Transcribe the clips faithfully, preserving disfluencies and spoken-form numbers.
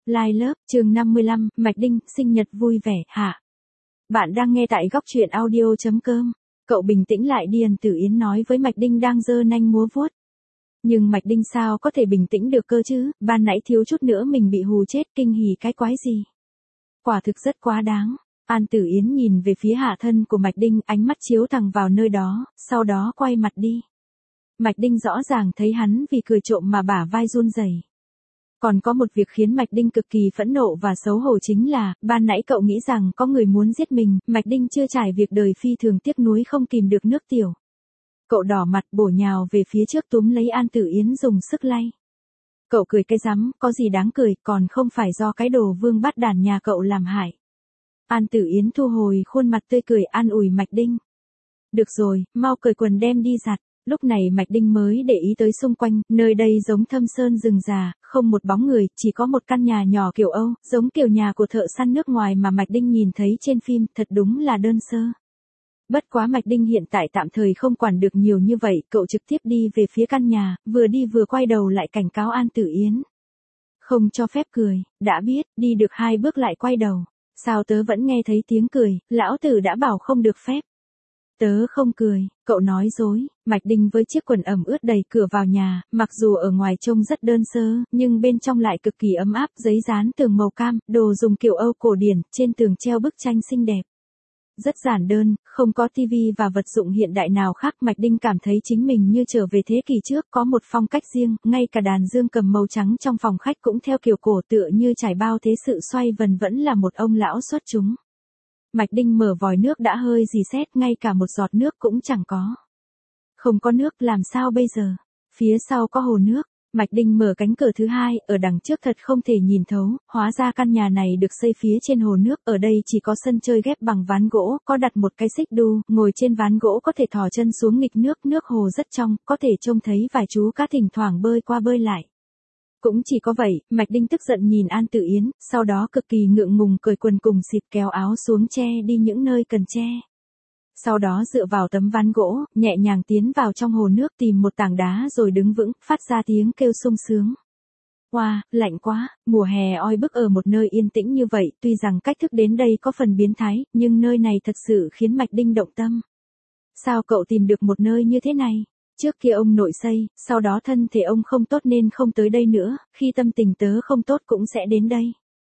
Lai lớp, chương năm mươi lăm, Mạch Đinh, sinh nhật vui vẻ, hả? Bạn đang nghe tại góc truyện audio chấm com. Cậu bình tĩnh lại đi, Ân Tử Yến nói với Mạch Đinh đang giơ nanh múa vuốt. Nhưng Mạch Đinh sao có thể bình tĩnh được cơ chứ, ban nãy thiếu chút nữa mình bị hù chết, kinh hỉ cái quái gì. Quả thực rất quá đáng. An Tử Yến nhìn về phía hạ thân của Mạch Đinh, ánh mắt chiếu thẳng vào nơi đó, sau đó quay mặt đi. Mạch Đinh rõ ràng thấy hắn vì cười trộm mà bả vai run rẩy. Còn có một việc khiến Mạch Đinh cực kỳ phẫn nộ và xấu hổ chính là, ban nãy cậu nghĩ rằng có người muốn giết mình, Mạch Đinh chưa trải việc đời phi thường tiếc nuối không kìm được nước tiểu. Cậu đỏ mặt bổ nhào về phía trước túm lấy An Tử Yến dùng sức lay. Cậu cười cái rắm, có gì đáng cười, còn không phải do cái đồ vương bắt đàn nhà cậu làm hại. An Tử Yến thu hồi khuôn mặt tươi cười an ủi Mạch Đinh. Được rồi, mau cởi quần đem đi giặt. Lúc này Mạch Đinh mới để ý tới xung quanh, nơi đây giống thâm sơn rừng già, không một bóng người, chỉ có một căn nhà nhỏ kiểu Âu, giống kiểu nhà của thợ săn nước ngoài mà Mạch Đinh nhìn thấy trên phim, thật đúng là đơn sơ. Bất quá Mạch Đinh hiện tại tạm thời không quản được nhiều như vậy, cậu trực tiếp đi về phía căn nhà, vừa đi vừa quay đầu lại cảnh cáo An Tử Yến. Không cho phép cười, đã biết, đi được hai bước lại quay đầu. Sao tớ vẫn nghe thấy tiếng cười, lão tử đã bảo không được phép. Tớ không cười, cậu nói dối. Mạch Đinh với chiếc quần ẩm ướt đẩy cửa vào nhà, mặc dù ở ngoài trông rất đơn sơ, nhưng bên trong lại cực kỳ ấm áp, giấy dán tường màu cam, đồ dùng kiểu Âu cổ điển, trên tường treo bức tranh xinh đẹp. Rất giản đơn, không có tivi và vật dụng hiện đại nào khác, Mạch Đinh cảm thấy chính mình như trở về thế kỷ trước, có một phong cách riêng, ngay cả đàn dương cầm màu trắng trong phòng khách cũng theo kiểu cổ tựa như trải bao thế sự xoay vần vẫn là một ông lão xuất chúng. Mạch Đinh mở vòi nước đã hơi rỉ sét, ngay cả một giọt nước cũng chẳng có. Không có nước, làm sao bây giờ? Phía sau có hồ nước. Mạch Đinh mở cánh cửa thứ hai, ở đằng trước thật không thể nhìn thấu, hóa ra căn nhà này được xây phía trên hồ nước, ở đây chỉ có sân chơi ghép bằng ván gỗ, có đặt một cái xích đu, ngồi trên ván gỗ có thể thò chân xuống nghịch nước, nước hồ rất trong, có thể trông thấy vài chú cá thỉnh thoảng bơi qua bơi lại. Cũng chỉ có vậy, Mạch Đinh tức giận nhìn An Tử Yến, sau đó cực kỳ ngượng ngùng cởi quần cùng xịt kéo áo xuống che đi những nơi cần che. Sau đó dựa vào tấm ván gỗ, nhẹ nhàng tiến vào trong hồ nước tìm một tảng đá rồi đứng vững, phát ra tiếng kêu sung sướng. Wow, lạnh quá, mùa hè oi bức ở một nơi yên tĩnh như vậy, tuy rằng cách thức đến đây có phần biến thái, nhưng nơi này thật sự khiến Mạch Đinh động tâm. Sao cậu tìm được một nơi như thế này? Trước kia ông nội xây, sau đó thân thể ông không tốt nên không tới đây nữa, khi tâm tình tớ không tốt cũng sẽ đến đây.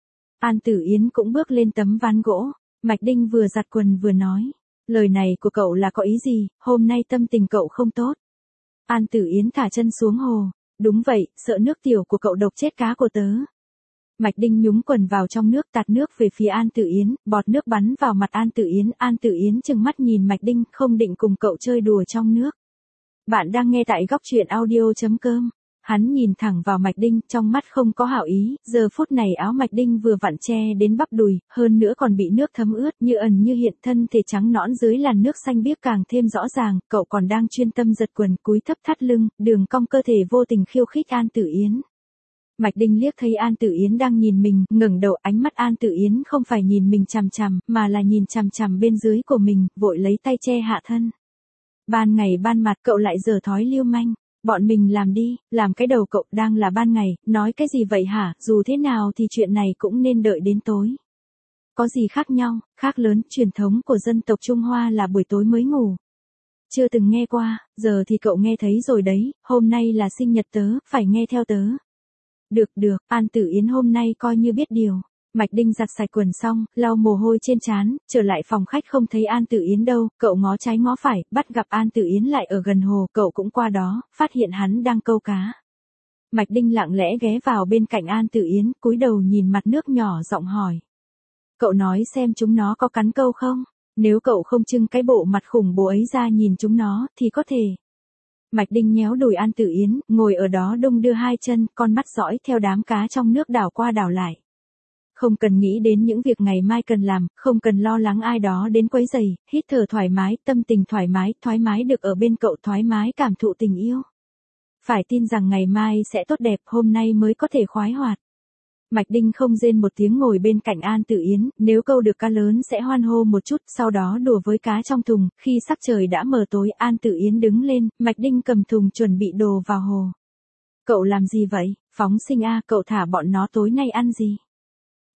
An Tử Yến cũng bước lên tấm ván gỗ, Mạch Đinh vừa giặt quần vừa nói. Lời này của cậu là có ý gì, hôm nay tâm tình cậu không tốt. An Tử Yến thả chân xuống hồ. Đúng vậy, sợ nước tiểu của cậu độc chết cá của tớ. Mạch Đinh nhúng quần vào trong nước tạt nước về phía An Tử Yến, bọt nước bắn vào mặt An Tử Yến. An Tử Yến trừng mắt nhìn Mạch Đinh không định cùng cậu chơi đùa trong nước. Bạn đang nghe tại góc truyện audio chấm com. Hắn nhìn thẳng vào Mạch Đinh, trong mắt không có hảo ý, giờ phút này áo Mạch Đinh vừa vặn che đến bắp đùi, hơn nữa còn bị nước thấm ướt, như ẩn như hiện, thân thể trắng nõn dưới làn nước xanh biếc càng thêm rõ ràng, cậu còn đang chuyên tâm giật quần, cúi thấp thắt lưng, đường cong cơ thể vô tình khiêu khích An Tử Yến. Mạch Đinh liếc thấy An Tử Yến đang nhìn mình, ngẩng đầu, ánh mắt An Tử Yến không phải nhìn mình chằm chằm, mà là nhìn chằm chằm bên dưới của mình, vội lấy tay che hạ thân. Ban ngày ban mặt cậu lại giở thói lưu manh. Bọn mình làm đi, làm cái đầu cậu, đang là ban ngày, nói cái gì vậy hả, dù thế nào thì chuyện này cũng nên đợi đến tối. Có gì khác nhau, khác lớn, truyền thống của dân tộc Trung Hoa là buổi tối mới ngủ. Chưa từng nghe qua, giờ thì cậu nghe thấy rồi đấy, hôm nay là sinh nhật tớ, phải nghe theo tớ. Được được, An Tử Yến hôm nay coi như biết điều. Mạch Đinh giặt sạch quần xong, lau mồ hôi trên trán, trở lại phòng khách không thấy An Tử Yến đâu, cậu ngó trái ngó phải, bắt gặp An Tử Yến lại ở gần hồ, cậu cũng qua đó, phát hiện hắn đang câu cá. Mạch Đinh lặng lẽ ghé vào bên cạnh An Tử Yến, cúi đầu nhìn mặt nước nhỏ giọng hỏi. Cậu nói xem chúng nó có cắn câu không? Nếu cậu không trưng cái bộ mặt khủng bố ấy ra nhìn chúng nó, thì có thể. Mạch Đinh nhéo đùi An Tử Yến, ngồi ở đó đung đưa hai chân, con mắt dõi theo đám cá trong nước đảo qua đảo lại. Không cần nghĩ đến những việc ngày mai cần làm, không cần lo lắng ai đó đến quấy rầy, hít thở thoải mái, tâm tình thoải mái, thoải mái được ở bên cậu, thoải mái cảm thụ tình yêu. Phải tin rằng ngày mai sẽ tốt đẹp, hôm nay mới có thể khoái hoạt. Mạch Đinh không rên một tiếng ngồi bên cạnh An Tử Yến, nếu câu được cá lớn sẽ hoan hô một chút, sau đó đùa với cá trong thùng, khi sắc trời đã mờ tối, An Tử Yến đứng lên, Mạch Đinh cầm thùng chuẩn bị đồ vào hồ. Cậu làm gì vậy? Phóng sinh a, cậu thả bọn nó tối nay ăn gì?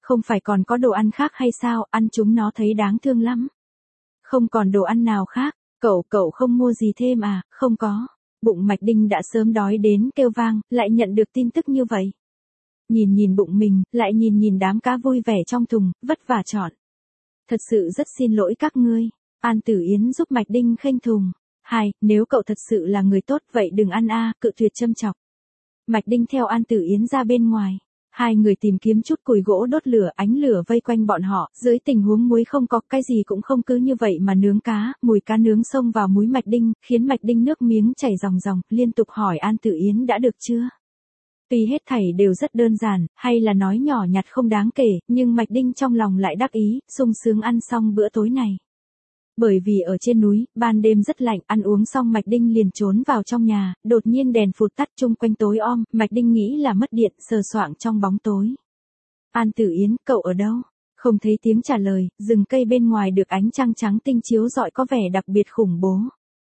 Không phải còn có đồ ăn khác hay sao, ăn chúng nó thấy đáng thương lắm. Không còn đồ ăn nào khác, cậu, cậu không mua gì thêm à, không có. Bụng Mạch Đinh đã sớm đói đến kêu vang, lại nhận được tin tức như vậy. Nhìn nhìn bụng mình, lại nhìn nhìn đám cá vui vẻ trong thùng, vất vả chọn. Thật sự rất xin lỗi các ngươi. An Tử Yến giúp Mạch Đinh khênh thùng. Hai, nếu cậu thật sự là người tốt vậy đừng ăn a, cự tuyệt châm chọc. Mạch Đinh theo An Tử Yến ra bên ngoài. Hai người tìm kiếm chút củi gỗ đốt lửa, ánh lửa vây quanh bọn họ, dưới tình huống muối không có, cái gì cũng không, cứ như vậy mà nướng cá, mùi cá nướng xông vào mũi Mạch Đinh, khiến Mạch Đinh nước miếng chảy ròng ròng, liên tục hỏi An Tử Yến đã được chưa? Tuy hết thảy đều rất đơn giản, hay là nói nhỏ nhặt không đáng kể, nhưng Mạch Đinh trong lòng lại đắc ý, sung sướng ăn xong bữa tối này. Bởi vì ở trên núi, ban đêm rất lạnh, ăn uống xong Mạch Đinh liền trốn vào trong nhà, đột nhiên đèn phụt tắt chung quanh tối om, Mạch Đinh nghĩ là mất điện, sờ soạng trong bóng tối. An Tử Yến, cậu ở đâu? Không thấy tiếng trả lời, rừng cây bên ngoài được ánh trăng trắng tinh chiếu rọi có vẻ đặc biệt khủng bố.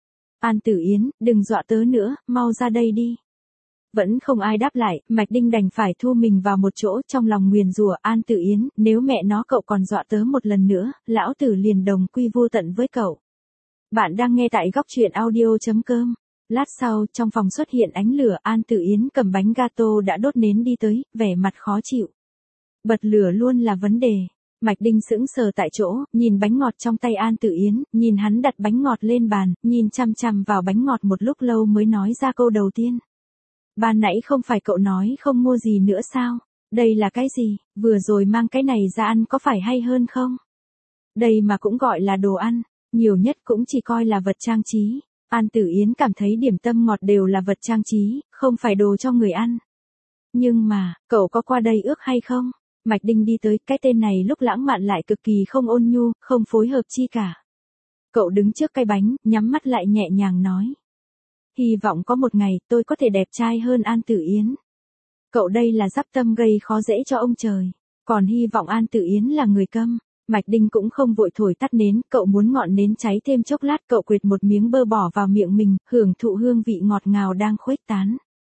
An Tử Yến, đừng dọa tớ nữa, mau ra đây đi. Vẫn không ai đáp lại, Mạch Đinh đành phải thu mình vào một chỗ, trong lòng nguyền rủa An Tử Yến, nếu mẹ nó cậu còn dọa tớ một lần nữa, lão tử liền đồng quy vô tận với cậu. Bạn đang nghe tại góc truyện audio chấm com. Lát sau, trong phòng xuất hiện ánh lửa, An Tử Yến cầm bánh gato đã đốt nến đi tới, vẻ mặt khó chịu. Bật lửa luôn là vấn đề. Mạch Đinh sững sờ tại chỗ, nhìn bánh ngọt trong tay An Tử Yến, nhìn hắn đặt bánh ngọt lên bàn, nhìn chăm chăm vào bánh ngọt một lúc lâu mới nói ra câu đầu tiên. Ban nãy không phải cậu nói không mua gì nữa sao? Đây là cái gì? Vừa rồi mang cái này ra ăn có phải hay hơn không? Đây mà cũng gọi là đồ ăn, nhiều nhất cũng chỉ coi là vật trang trí. An Tử Yến cảm thấy điểm tâm ngọt đều là vật trang trí, không phải đồ cho người ăn. Nhưng mà, cậu có qua đây ước hay không? Mạch Đinh đi tới, cái tên này lúc lãng mạn lại cực kỳ không ôn nhu, không phối hợp chi cả. Cậu đứng trước cái bánh, nhắm mắt lại nhẹ nhàng nói. Hy vọng có một ngày tôi có thể đẹp trai hơn An Tử Yến. Cậu đây là dắp tâm gây khó dễ cho ông trời. Còn hy vọng An Tử Yến là người câm. Mạch Đinh cũng không vội thổi tắt nến, cậu muốn ngọn nến cháy thêm chốc lát, cậu quệt một miếng bơ bỏ vào miệng mình, hưởng thụ hương vị ngọt ngào đang khuếch tán.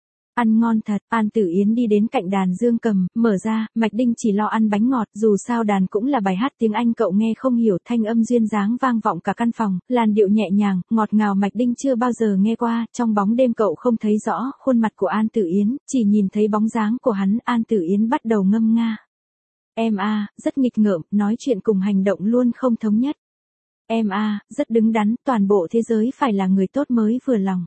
Ăn ngon thật, An Tử Yến đi đến cạnh đàn dương cầm, mở ra, Mạch Đinh chỉ lo ăn bánh ngọt, dù sao đàn cũng là bài hát tiếng Anh cậu nghe không hiểu, thanh âm duyên dáng vang vọng cả căn phòng, làn điệu nhẹ nhàng, ngọt ngào Mạch Đinh chưa bao giờ nghe qua, trong bóng đêm cậu không thấy rõ khuôn mặt của An Tử Yến, chỉ nhìn thấy bóng dáng của hắn, An Tử Yến bắt đầu ngâm nga. Em a, à, rất nghịch ngợm, nói chuyện cùng hành động luôn không thống nhất. Em a, à, rất đứng đắn, toàn bộ thế giới phải là người tốt mới vừa lòng.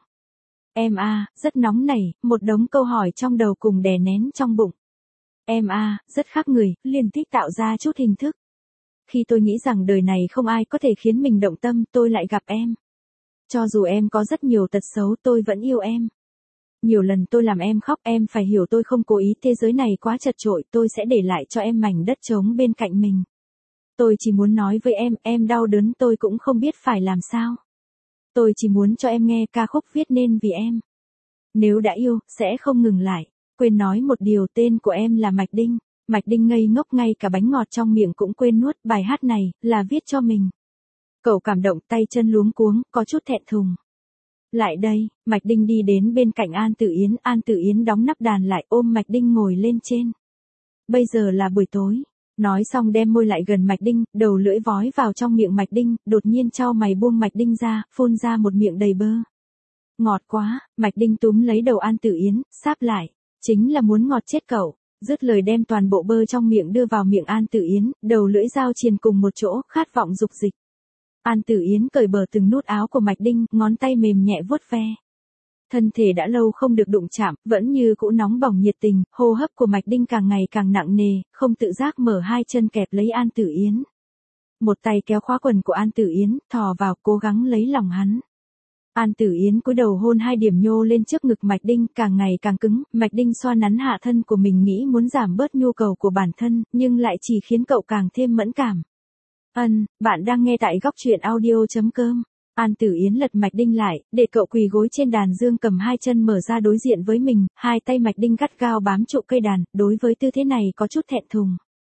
Em a, à, rất nóng nảy, một đống câu hỏi trong đầu cùng đè nén trong bụng. Em a, à, rất khác người, liên tiếp tạo ra chút hình thức. Khi tôi nghĩ rằng đời này không ai có thể khiến mình động tâm, tôi lại gặp em. Cho dù em có rất nhiều tật xấu, tôi vẫn yêu em. Nhiều lần tôi làm em khóc, em phải hiểu tôi không cố ý, thế giới này quá chật chội, tôi sẽ để lại cho em mảnh đất trống bên cạnh mình. Tôi chỉ muốn nói với em, em đau đớn tôi cũng không biết phải làm sao. Tôi chỉ muốn cho em nghe ca khúc viết nên vì em. Nếu đã yêu, sẽ không ngừng lại. Quên nói một điều, tên của em là Mạch Đinh. Mạch Đinh ngây ngốc, ngay cả bánh ngọt trong miệng cũng quên nuốt, bài hát này, là viết cho mình. Cậu cảm động, tay chân luống cuống, có chút thẹn thùng. Lại đây, Mạch Đinh đi đến bên cạnh An Tử Yến, An Tử Yến đóng nắp đàn lại, ôm Mạch Đinh ngồi lên trên. Bây giờ là buổi tối. Nói xong đem môi lại gần Mạch Đinh, đầu lưỡi vói vào trong miệng Mạch Đinh, đột nhiên chau mày buông Mạch Đinh ra, phun ra một miệng đầy bơ. Ngọt quá, Mạch Đinh túm lấy đầu An Tử Yến, sáp lại. Chính là muốn ngọt chết cậu. Dứt lời đem toàn bộ bơ trong miệng đưa vào miệng An Tử Yến, đầu lưỡi dao triền cùng một chỗ, khát vọng dục dịch. An Tử Yến cởi bờ từng nút áo của Mạch Đinh, ngón tay mềm nhẹ vuốt ve. Thân thể đã lâu không được đụng chạm, vẫn như cũ nóng bỏng nhiệt tình, hô hấp của Mạch Đinh càng ngày càng nặng nề, không tự giác mở hai chân kẹp lấy An Tử Yến. Một tay kéo khóa quần của An Tử Yến, thò vào, cố gắng lấy lòng hắn. An Tử Yến cúi đầu hôn hai điểm nhô lên trước ngực Mạch Đinh, càng ngày càng cứng, Mạch Đinh xoa nắn hạ thân của mình nghĩ muốn giảm bớt nhu cầu của bản thân, nhưng lại chỉ khiến cậu càng thêm mẫn cảm. Ân, bạn đang nghe tại góc truyện audio chấm com. An Tử Yến lật Mạch Đinh lại, để cậu quỳ gối trên đàn dương cầm hai chân mở ra đối diện với mình, hai tay Mạch Đinh gắt gao bám trụ cây đàn, đối với tư thế này có chút thẹn thùng.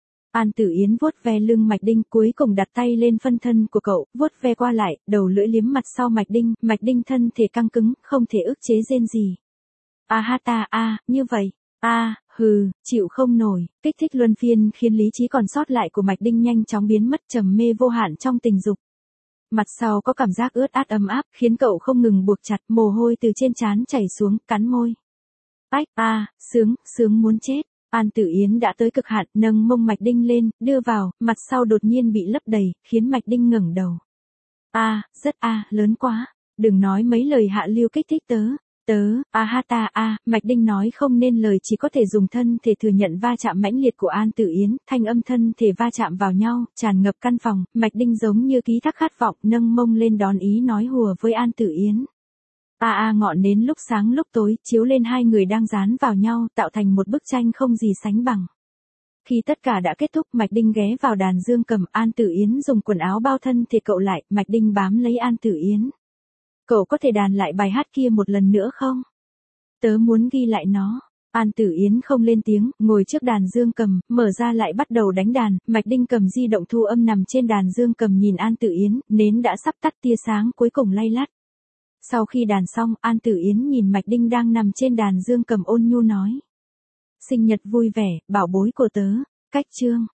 An Tử Yến vuốt ve lưng Mạch Đinh, cuối cùng đặt tay lên phân thân của cậu, vuốt ve qua lại, đầu lưỡi liếm mặt sau Mạch Đinh, Mạch Đinh thân thể căng cứng, không thể ức chế rên gì. A ha ta a, như vậy. A, Hừ, chịu không nổi, kích thích luân phiên khiến lý trí còn sót lại của Mạch Đinh nhanh chóng biến mất, trầm mê vô hạn trong tình dục. Mặt sau có cảm giác ướt át ấm áp, khiến cậu không ngừng buộc chặt, mồ hôi từ trên trán chảy xuống, cắn môi. Ách, a, à, sướng, sướng muốn chết. An Tử Yến đã tới cực hạn, nâng mông Mạch Đinh lên, đưa vào, mặt sau đột nhiên bị lấp đầy, khiến Mạch Đinh ngẩng đầu. A, à, rất a, à, lớn quá. Đừng nói mấy lời hạ lưu kích thích tớ. Tớ, a ha ta a, Mạch Đinh nói không nên lời, chỉ có thể dùng thân thể thừa nhận va chạm mãnh liệt của An Tử Yến, thanh âm thân thể va chạm vào nhau, tràn ngập căn phòng, Mạch Đinh giống như ký thác khát vọng, nâng mông lên đón ý nói hùa với An Tử Yến. A a ngọn nến lúc sáng lúc tối, chiếu lên hai người đang dán vào nhau, tạo thành một bức tranh không gì sánh bằng. Khi tất cả đã kết thúc, Mạch Đinh ghé vào đàn dương cầm, An Tử Yến dùng quần áo bao thân thể cậu lại, Mạch Đinh bám lấy An Tử Yến. Cậu có thể đàn lại bài hát kia một lần nữa không? Tớ muốn ghi lại nó. An Tử Yến không lên tiếng, ngồi trước đàn dương cầm, mở ra lại bắt đầu đánh đàn, Mạch Đinh cầm di động thu âm nằm trên đàn dương cầm nhìn An Tử Yến, nến đã sắp tắt, tia sáng cuối cùng lay lắt. Sau khi đàn xong, An Tử Yến nhìn Mạch Đinh đang nằm trên đàn dương cầm ôn nhu nói. Sinh nhật vui vẻ, bảo bối của tớ, cách chương.